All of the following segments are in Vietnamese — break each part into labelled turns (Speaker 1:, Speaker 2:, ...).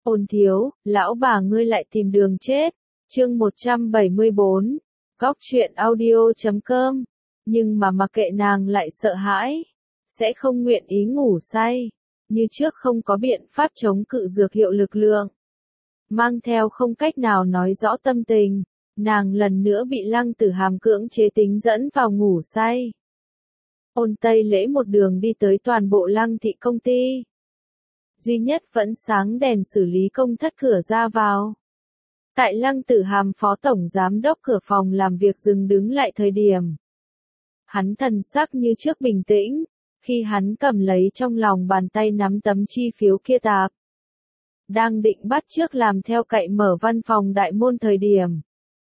Speaker 1: Ôn thiếu, lão bà ngươi lại tìm đường chết. Chương 174, Góc truyện audio.com. Nhưng mà mặc kệ nàng lại sợ hãi, sẽ không nguyện ý ngủ say, như trước không có biện pháp chống cự dược hiệu lực lượng. Mang theo không cách nào nói rõ tâm tình, nàng lần nữa bị Lăng Tử Hàm cưỡng chế tính dẫn vào ngủ say. Ôn Tây Lễ một đường đi tới toàn bộ Lăng thị công ty. Duy nhất vẫn sáng đèn xử lý công thất cửa ra vào. Tại Lăng Tử Hàm phó tổng giám đốc cửa phòng làm việc dừng đứng lại thời điểm. Hắn thần sắc như trước bình tĩnh, khi hắn cầm lấy trong lòng bàn tay nắm tấm chi phiếu kia tạp. Đang định bắt chước làm theo cậy mở văn phòng đại môn thời điểm.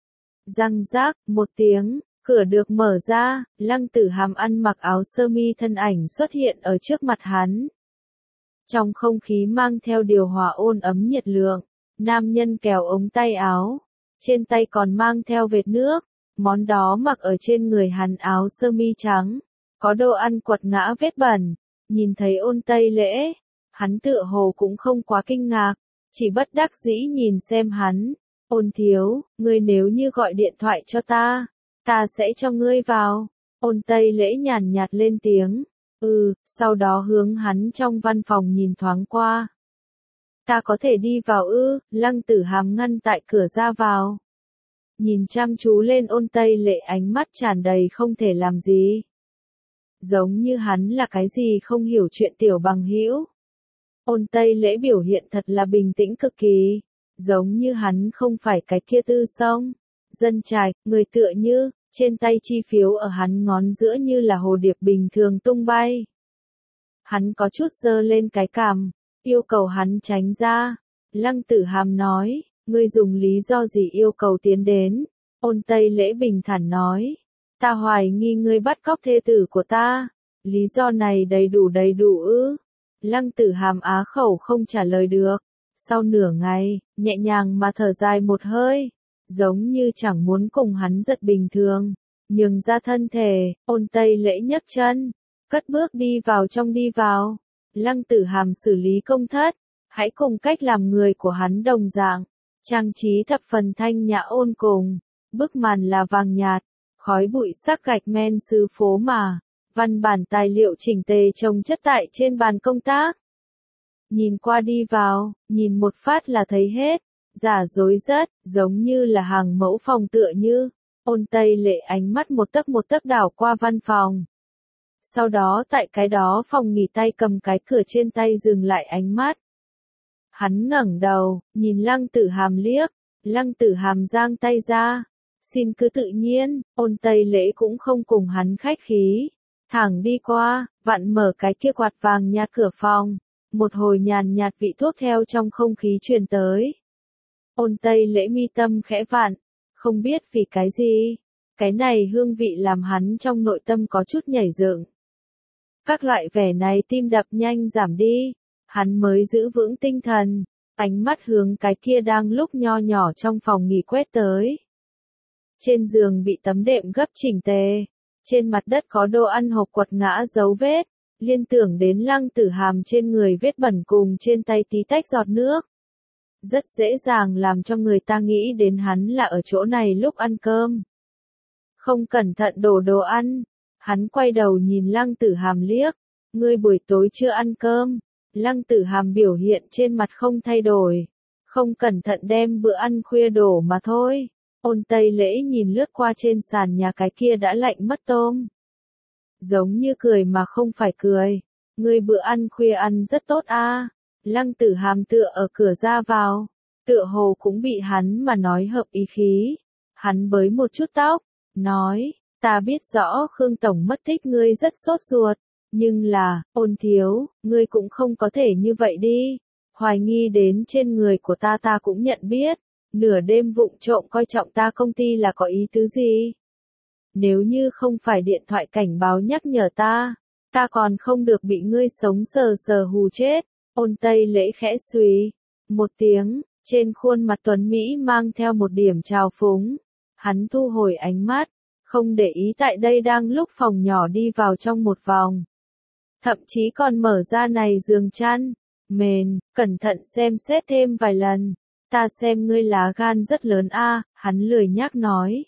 Speaker 1: Răng rác, một tiếng, cửa được mở ra, Lăng Tử Hàm ăn mặc áo sơ mi thân ảnh xuất hiện ở trước mặt hắn. Trong không khí mang theo điều hòa ôn ấm nhiệt lượng, nam nhân kéo ống tay áo, trên tay còn mang theo vệt nước, món đó mặc ở trên người hắn áo sơ mi trắng, có đồ ăn quật ngã vết bẩn, nhìn thấy Ôn Tây Lễ, hắn tựa hồ cũng không quá kinh ngạc, chỉ bất đắc dĩ nhìn xem hắn, Ôn thiếu, ngươi nếu như gọi điện thoại cho ta sẽ cho ngươi vào. Ôn Tây Lễ nhàn nhạt lên tiếng. Sau đó hướng hắn trong văn phòng nhìn thoáng qua. Ta có thể đi vào ư? Lăng Tử Hàm ngăn tại cửa ra vào. Nhìn chăm chú lên Ôn Tây Lễ, ánh mắt tràn đầy không thể làm gì. Giống như hắn là cái gì không hiểu chuyện tiểu bằng hữu. Ôn Tây Lễ biểu hiện thật là bình tĩnh cực kỳ. Giống như hắn không phải cái kia tư sông. Dân trạch, người tựa như, trên tay chi phiếu ở hắn ngón giữa như là hồ điệp bình thường tung bay. Hắn có chút giơ lên cái cằm, yêu cầu hắn tránh ra. Lăng Tử Hàm nói, ngươi dùng lý do gì yêu cầu tiến đến? Ôn Tây Lễ bình thản nói, ta hoài nghi ngươi bắt cóc thê tử của ta. Lý do này đầy đủ ư? Lăng Tử Hàm á khẩu không trả lời được. Sau nửa ngày, nhẹ nhàng mà thở dài một hơi, giống như chẳng muốn cùng hắn giật bình thường, nhường ra thân thể. Ôn Tây Lễ nhấc chân, cất bước đi vào trong đi vào. Lăng Tử Hàm xử lý công thất, hãy cùng cách làm người của hắn đồng dạng, trang trí thập phần thanh nhã ôn cùng, bức màn là vàng nhạt, khói bụi sắc gạch men xứ phố mà, văn bản tài liệu chỉnh tề chồng chất tại trên bàn công tác. Nhìn qua đi vào, nhìn một phát là thấy hết, giả dối rất, giống như là hàng mẫu phòng tựa như. Ôn Tây Lễ ánh mắt một tấc đảo qua văn phòng. Sau đó tại cái đó phòng nghỉ tay cầm cái cửa trên tay dừng lại ánh mắt. Hắn ngẩng đầu, nhìn Lăng Tử Hàm liếc, Lăng Tử Hàm giang tay ra. Xin cứ tự nhiên, Ôn Tây Lễ cũng không cùng hắn khách khí. Thẳng đi qua, vặn mở cái kia quạt vàng nhạt cửa phòng. Một hồi nhàn nhạt vị thuốc theo trong không khí truyền tới. Ôn Tây Lễ mi tâm khẽ vặn, không biết vì cái gì, cái này hương vị làm hắn trong nội tâm có chút nhảy dựng. Các loại vẻ này tim đập nhanh giảm đi, hắn mới giữ vững tinh thần, ánh mắt hướng cái kia đang lúc nho nhỏ trong phòng nghỉ quét tới. Trên giường bị tấm đệm gấp chỉnh tề, trên mặt đất có đồ ăn hộp quật ngã dấu vết. Liên tưởng đến Lăng Tử Hàm trên người vết bẩn cùng trên tay tí tách giọt nước. Rất dễ dàng làm cho người ta nghĩ đến hắn là ở chỗ này lúc ăn cơm. Không cẩn thận đổ đồ ăn, hắn quay đầu nhìn Lăng Tử Hàm liếc, ngươi buổi tối chưa ăn cơm. Lăng Tử Hàm biểu hiện trên mặt không thay đổi, không cẩn thận đem bữa ăn khuya đổ mà thôi. Ôn Tây Lễ nhìn lướt qua trên sàn nhà cái kia đã lạnh mất tôm. Giống như cười mà không phải cười. Ngươi bữa ăn khuya ăn rất tốt a. Lăng Tử Hàm tựa ở cửa ra vào, tựa hồ cũng bị hắn mà nói hợp ý khí. Hắn bới một chút tóc, nói, ta biết rõ Khương Tổng mất tích ngươi rất sốt ruột, nhưng là, Ôn thiếu, ngươi cũng không có thể như vậy đi. Hoài nghi đến trên người của ta cũng nhận biết, nửa đêm vụng trộm coi trọng ta công ty là có ý tứ gì? Nếu như không phải điện thoại cảnh báo nhắc nhở ta còn không được bị ngươi sống sờ sờ hù chết. Ôn Tây Lễ khẽ suy một tiếng, trên khuôn mặt tuấn Mỹ mang theo một điểm trào phúng. Hắn thu hồi ánh mắt, không để ý tại đây đang lúc phòng nhỏ đi vào trong một vòng. Thậm chí còn mở ra này giường chăn, Mền, cẩn thận xem xét thêm vài lần. Ta xem ngươi lá gan rất lớn a, hắn lười nhác nói.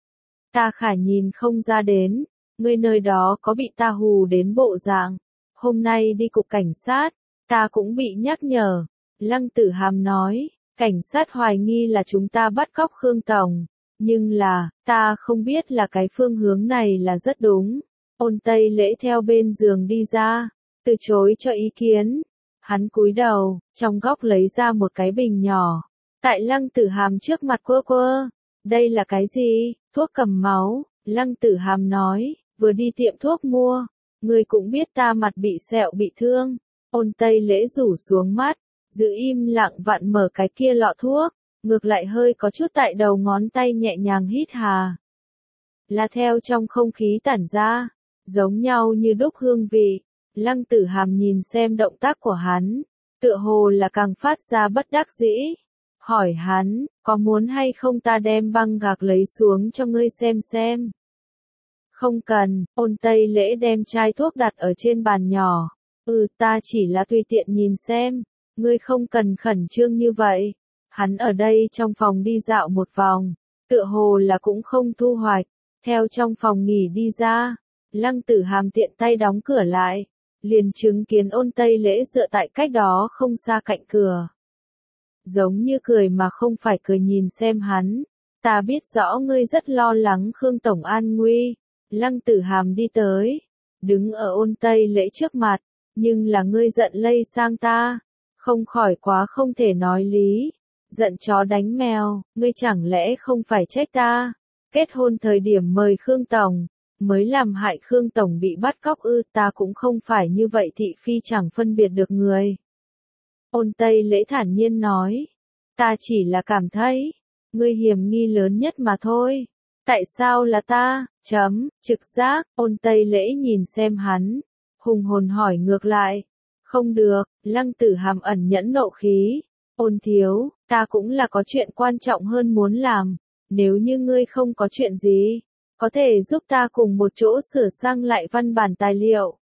Speaker 1: Ta khả nhìn không ra đến, ngươi nơi đó có bị ta hù đến bộ dạng. Hôm nay đi cục cảnh sát, ta cũng bị nhắc nhở. Lăng Tử Hàm nói, cảnh sát hoài nghi là chúng ta bắt cóc Khương Tổng. Nhưng là, ta không biết là cái phương hướng này là rất đúng. Ôn Tây Lễ theo bên giường đi ra, từ chối cho ý kiến. Hắn cúi đầu, trong góc lấy ra một cái bình nhỏ. Tại Lăng Tử Hàm trước mặt quơ quơ. Đây là cái gì? Thuốc cầm máu. Lăng Tử Hàm nói, vừa đi tiệm thuốc mua. Ngươi cũng biết ta mặt bị sẹo bị thương. Ôn Tây Lễ rủ xuống mắt, giữ im lặng vặn mở cái kia lọ thuốc. Ngược lại hơi có chút tại đầu ngón tay nhẹ nhàng hít hà. Là theo trong không khí tản ra, giống nhau như đúc hương vị. Lăng Tử Hàm nhìn xem động tác của hắn, tựa hồ là càng phát ra bất đắc dĩ. Hỏi hắn, có muốn hay không ta đem băng gạc lấy xuống cho ngươi xem. Không cần, Ôn Tây Lễ đem chai thuốc đặt ở trên bàn nhỏ. Ta chỉ là tùy tiện nhìn xem, ngươi không cần khẩn trương như vậy. Hắn ở đây trong phòng đi dạo một vòng, tựa hồ là cũng không thu hoạch, theo trong phòng nghỉ đi ra. Lăng Tử Hàm tiện tay đóng cửa lại, liền chứng kiến Ôn Tây Lễ dựa tại cách đó không xa cạnh cửa. Giống như cười mà không phải cười nhìn xem hắn. Ta biết rõ ngươi rất lo lắng Khương Tổng an nguy. Lăng Tử Hàm đi tới, đứng ở Ôn Tây Lễ trước mặt, nhưng là ngươi giận lây sang ta, không khỏi quá không thể nói lý. Giận chó đánh mèo, ngươi chẳng lẽ không phải trách ta? Kết hôn thời điểm mời Khương Tổng, mới làm hại Khương Tổng bị bắt cóc ta cũng không phải như vậy thị phi chẳng phân biệt được người. Ôn Tây Lễ thản nhiên nói, ta chỉ là cảm thấy, ngươi hiểm nghi lớn nhất mà thôi. Tại sao là ta? Trực giác. Ôn Tây Lễ nhìn xem hắn, hùng hồn hỏi ngược lại. Không được, Lăng Tử Hàm ẩn nhẫn nộ khí. Ôn thiếu, ta cũng là có chuyện quan trọng hơn muốn làm. Nếu như ngươi không có chuyện gì, có thể giúp ta cùng một chỗ sửa sang lại văn bản tài liệu.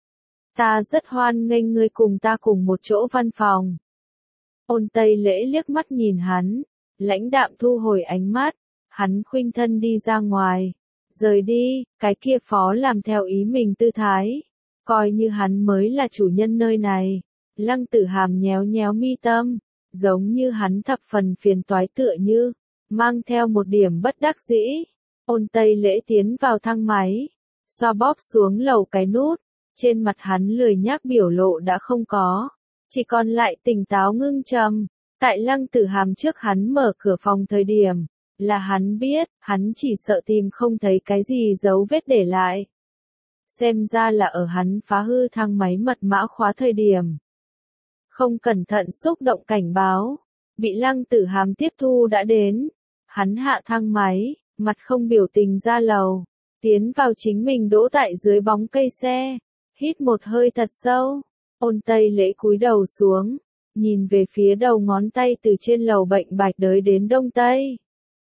Speaker 1: Ta rất hoan nghênh ngươi cùng ta cùng một chỗ văn phòng. Ôn Tây Lễ liếc mắt nhìn hắn, lãnh đạm thu hồi ánh mắt. Hắn khuynh thân đi ra ngoài, rời đi, cái kia phó làm theo ý mình tư thái, coi như hắn mới là chủ nhân nơi này. Lăng Tử Hàm nhéo nhéo mi tâm, giống như hắn thập phần phiền toái tựa như, mang theo một điểm bất đắc dĩ. Ôn Tây Lễ tiến vào thang máy, xoa bóp xuống lầu cái nút, trên mặt hắn lười nhác biểu lộ đã không có, chỉ còn lại tỉnh táo ngưng trầm. Tại Lăng Tử Hàm trước hắn mở cửa phòng thời điểm, là hắn biết, hắn chỉ sợ tìm không thấy cái gì dấu vết để lại. Xem ra là ở hắn phá hư thang máy mật mã khóa thời điểm. Không cẩn thận xúc động cảnh báo, bị Lăng Tử Hàm tiếp thu đã đến. Hắn hạ thang máy, mặt không biểu tình ra lầu, tiến vào chính mình đỗ tại dưới bóng cây xe, hít một hơi thật sâu. Ôn Tây Lễ cúi đầu xuống, nhìn về phía đầu ngón tay từ trên lầu bệnh bạch đới đến đông tây.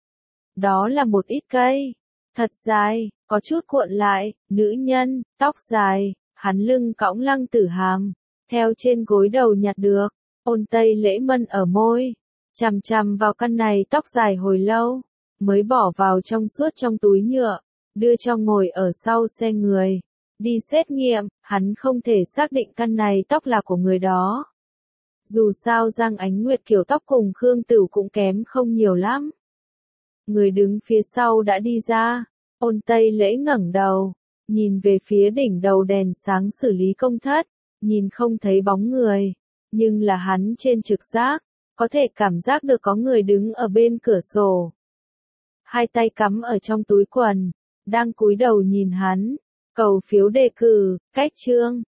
Speaker 1: Đó là một ít cây, thật dài, có chút cuộn lại, nữ nhân, tóc dài, hắn lưng cõng Lăng Tử Hàm, theo trên gối đầu nhặt được. Ôn Tây Lễ mân ở môi, chằm chằm vào căn này tóc dài hồi lâu, mới bỏ vào trong suốt trong túi nhựa, đưa cho ngồi ở sau xe người. Đi xét nghiệm, hắn không thể xác định căn này tóc là của người đó. Dù sao Giang Ánh Nguyệt kiểu tóc cùng Khương Tửu cũng kém không nhiều lắm. Người đứng phía sau đã đi ra. Ôn Tây Lễ ngẩng đầu, nhìn về phía đỉnh đầu đèn sáng xử lý công thất, nhìn không thấy bóng người, nhưng là hắn trên trực giác, có thể cảm giác được có người đứng ở bên cửa sổ. Hai tay cắm ở trong túi quần, đang cúi đầu nhìn hắn, cầu phiếu đề cử, cách chương.